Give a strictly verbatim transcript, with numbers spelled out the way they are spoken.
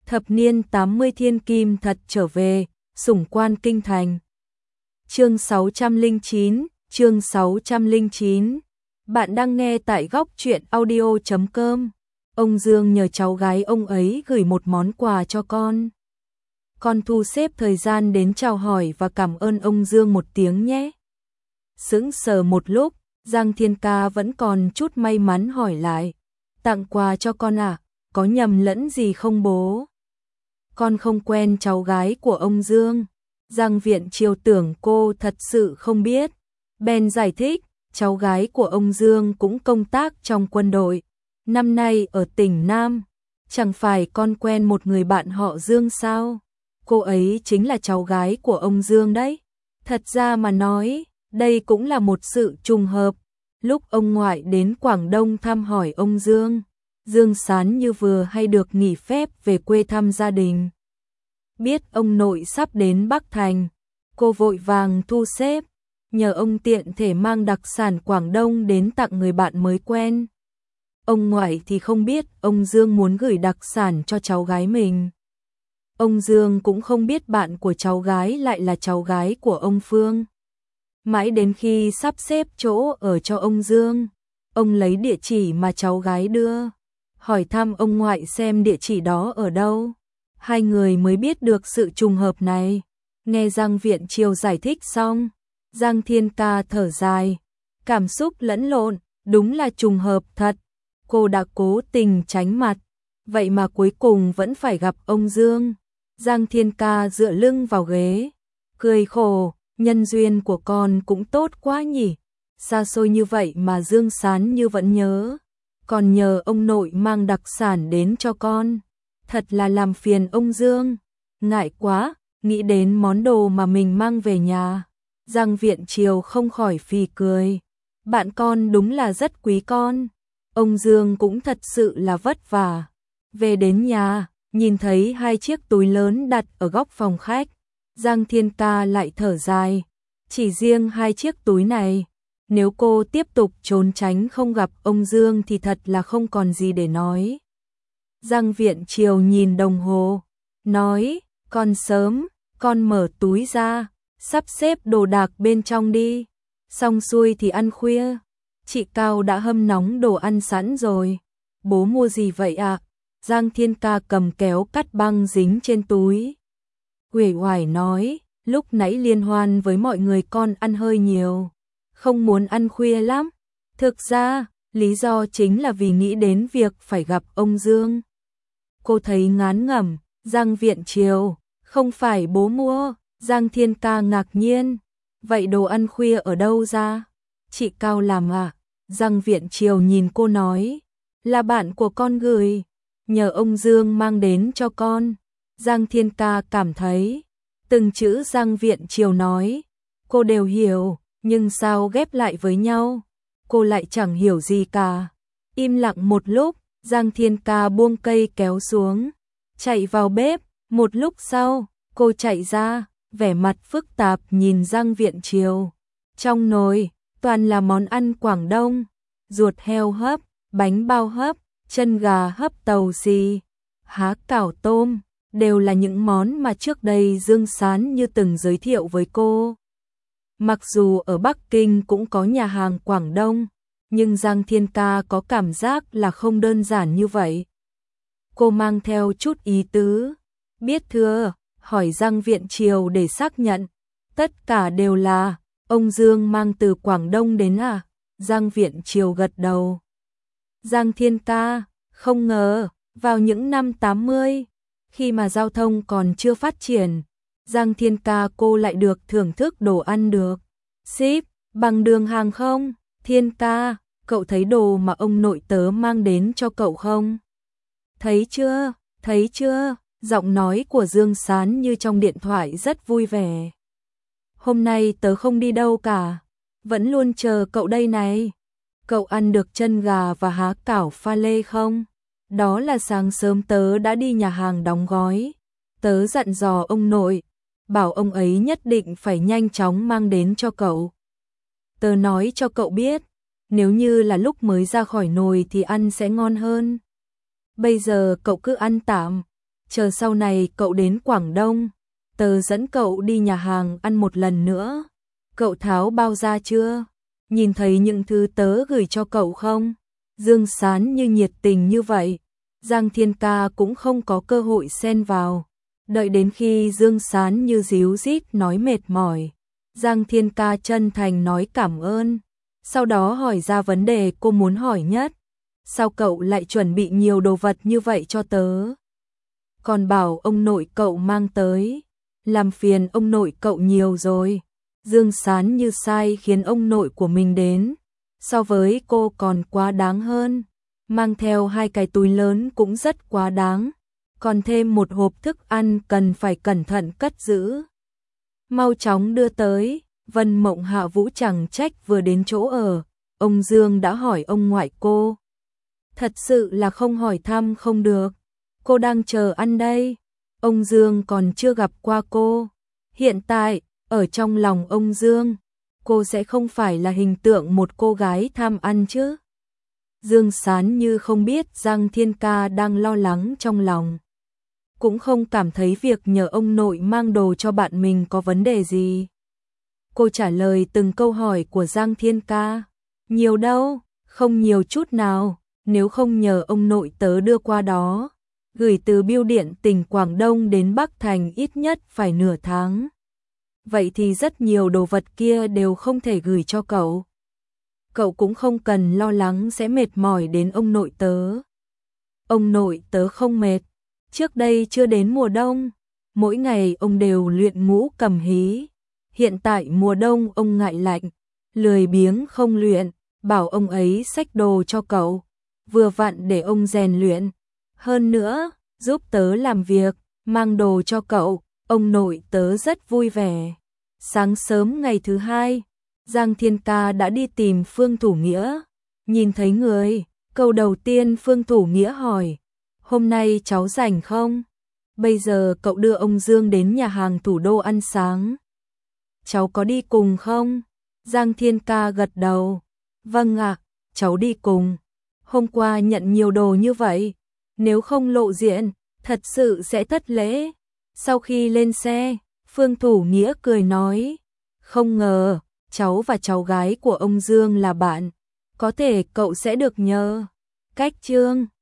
Thập niên tám mươi thiên kim thật trở về, sủng quan kinh thành. Chương sáu trăm lẻ chín, chương sáu trăm lẻ chín. Bạn đang nghe tại góc truyện audio chấm com. Ông Dương nhờ cháu gái ông ấy gửi một món quà cho con. Con thu xếp thời gian đến chào hỏi và cảm ơn ông Dương một tiếng nhé. Sững sờ một lúc, Giang Thiên Ca vẫn còn chút may mắn hỏi lại. Tặng quà cho con à, có nhầm lẫn gì không bố? Con không quen cháu gái của ông Dương. Giang Viễn Triều tưởng cô thật sự không biết. Bèn giải thích, cháu gái của ông Dương cũng công tác trong quân đội. Năm nay ở tỉnh Nam, chẳng phải con quen một người bạn họ Dương sao? Cô ấy chính là cháu gái của ông Dương đấy. Thật ra mà nói, đây cũng là một sự trùng hợp. Lúc ông ngoại đến Quảng Đông thăm hỏi ông Dương, Dương Sán như vừa hay được nghỉ phép về quê thăm gia đình. Biết ông nội sắp đến Bắc Thành, cô vội vàng thu xếp, nhờ ông tiện thể mang đặc sản Quảng Đông đến tặng người bạn mới quen. Ông ngoại thì không biết ông Dương muốn gửi đặc sản cho cháu gái mình. Ông Dương cũng không biết bạn của cháu gái lại là cháu gái của ông Phương. Mãi đến khi sắp xếp chỗ ở cho ông Dương, ông lấy địa chỉ mà cháu gái đưa, hỏi thăm ông ngoại xem địa chỉ đó ở đâu. Hai người mới biết được sự trùng hợp này. Nghe Giang Viễn Triều giải thích xong, Giang Thiên Ca thở dài, cảm xúc lẫn lộn, đúng là trùng hợp thật. Cô đã cố tình tránh mặt, vậy mà cuối cùng vẫn phải gặp ông Dương. Giang Thiên Ca dựa lưng vào ghế, cười khổ, nhân duyên của con cũng tốt quá nhỉ. Xa xôi như vậy mà Dương Sán như vẫn nhớ, còn nhờ ông nội mang đặc sản đến cho con. Thật là làm phiền ông Dương. Ngại quá, nghĩ đến món đồ mà mình mang về nhà. Giang Viễn Triều không khỏi phì cười. Bạn con đúng là rất quý con. Ông Dương cũng thật sự là vất vả. Về đến nhà, nhìn thấy hai chiếc túi lớn đặt ở góc phòng khách. Giang Thiên Ca lại thở dài. Chỉ riêng hai chiếc túi này, nếu cô tiếp tục trốn tránh không gặp ông Dương thì thật là không còn gì để nói. Giang Viễn Triều nhìn đồng hồ, nói, con sớm, con mở túi ra, sắp xếp đồ đạc bên trong đi. Xong xuôi thì ăn khuya. Chị Cao đã hâm nóng đồ ăn sẵn rồi. Bố mua gì vậy ạ? À? Giang Thiên Ca cầm kéo cắt băng dính trên túi. Uể oải nói, lúc nãy liên hoan với mọi người con ăn hơi nhiều, không muốn ăn khuya lắm. Thực ra, lý do chính là vì nghĩ đến việc phải gặp ông Dương. Cô thấy ngán ngẩm. Giang Viễn Triều, không phải bố mua. Giang Thiên Ca ngạc nhiên, vậy đồ ăn khuya ở đâu ra? Chị Cao làm à? Giang Viễn Triều nhìn cô nói, là bạn của con gửi, nhờ ông Dương mang đến cho con. Giang Thiên Ca cảm thấy, từng chữ Giang Viễn Triều nói, cô đều hiểu, nhưng sao ghép lại với nhau, cô lại chẳng hiểu gì cả. Im lặng một lúc, Giang Thiên Ca buông cây kéo xuống, chạy vào bếp. Một lúc sau, cô chạy ra, vẻ mặt phức tạp nhìn Giang Viễn Triều. Trong nồi, toàn là món ăn Quảng Đông, ruột heo hấp, bánh bao hấp, chân gà hấp tàu xì, há cảo tôm, đều là những món mà trước đây Dương Sán như từng giới thiệu với cô. Mặc dù ở Bắc Kinh cũng có nhà hàng Quảng Đông, nhưng Giang Thiên Ca có cảm giác là không đơn giản như vậy. Cô mang theo chút ý tứ, biết thưa, hỏi Giang Viễn Triều để xác nhận. Tất cả đều là, ông Dương mang từ Quảng Đông đến à? Giang Viễn Triều gật đầu. Giang Thiên Ca, không ngờ, vào những năm tám mươi, khi mà giao thông còn chưa phát triển, Giang Thiên Ca cô lại được thưởng thức đồ ăn được ship bằng đường hàng không. Thiên Ca, cậu thấy đồ mà ông nội tớ mang đến cho cậu không? Thấy chưa, thấy chưa? Giọng nói của Dương Sán như trong điện thoại rất vui vẻ. Hôm nay tớ không đi đâu cả, vẫn luôn chờ cậu đây này. Cậu ăn được chân gà và há cảo pha lê không? Đó là sáng sớm tớ đã đi nhà hàng đóng gói. Tớ dặn dò ông nội, bảo ông ấy nhất định phải nhanh chóng mang đến cho cậu. Tớ nói cho cậu biết, nếu như là lúc mới ra khỏi nồi thì ăn sẽ ngon hơn. Bây giờ cậu cứ ăn tạm, chờ sau này cậu đến Quảng Đông, tớ dẫn cậu đi nhà hàng ăn một lần nữa. Cậu tháo bao ra chưa? Nhìn thấy những thứ tớ gửi cho cậu không? Dương Sán như nhiệt tình như vậy, Giang Thiên Ca cũng không có cơ hội xen vào. Đợi đến khi Dương Sán như díu dít nói mệt mỏi, Giang Thiên Ca chân thành nói cảm ơn, sau đó hỏi ra vấn đề cô muốn hỏi nhất. Sao cậu lại chuẩn bị nhiều đồ vật như vậy cho tớ? Còn bảo ông nội cậu mang tới, làm phiền ông nội cậu nhiều rồi. Dương Sán như sai khiến ông nội của mình đến, so với cô còn quá đáng hơn. Mang theo hai cái túi lớn cũng rất quá đáng, còn thêm một hộp thức ăn cần phải cẩn thận cất giữ. Mau chóng đưa tới. Vân Mộng Hạ Vũ chẳng trách vừa đến chỗ ở, ông Dương đã hỏi ông ngoại cô. Thật sự là không hỏi thăm không được, cô đang chờ ăn đây. Ông Dương còn chưa gặp qua cô. Hiện tại, ở trong lòng ông Dương, cô sẽ không phải là hình tượng một cô gái tham ăn chứ. Dương Sán như không biết Giang Thiên Ca đang lo lắng trong lòng, cũng không cảm thấy việc nhờ ông nội mang đồ cho bạn mình có vấn đề gì. Cô trả lời từng câu hỏi của Giang Thiên Ca. Nhiều đâu, không nhiều chút nào, nếu không nhờ ông nội tớ đưa qua đó, gửi từ bưu điện tỉnh Quảng Đông đến Bắc Thành ít nhất phải nửa tháng. Vậy thì rất nhiều đồ vật kia đều không thể gửi cho cậu. Cậu cũng không cần lo lắng sẽ mệt mỏi đến ông nội tớ. Ông nội tớ không mệt, trước đây chưa đến mùa đông, mỗi ngày ông đều luyện ngũ cầm hí. Hiện tại mùa đông ông ngại lạnh, lười biếng không luyện, bảo ông ấy xách đồ cho cậu, vừa vặn để ông rèn luyện. Hơn nữa, giúp tớ làm việc, mang đồ cho cậu, ông nội tớ rất vui vẻ. Sáng sớm ngày thứ hai, Giang Thiên Ca đã đi tìm Phương Thủ Nghĩa. Nhìn thấy người, câu đầu tiên Phương Thủ Nghĩa hỏi, hôm nay cháu rảnh không? Bây giờ cậu đưa ông Dương đến nhà hàng thủ đô ăn sáng. Cháu có đi cùng không? Giang Thiên Ca gật đầu. Vâng ạ, cháu đi cùng. Hôm qua nhận nhiều đồ như vậy, nếu không lộ diện, thật sự sẽ thất lễ. Sau khi lên xe, Phương Thủ Nghĩa cười nói, không ngờ, cháu và cháu gái của ông Dương là bạn, có thể cậu sẽ được nhờ. Cách chương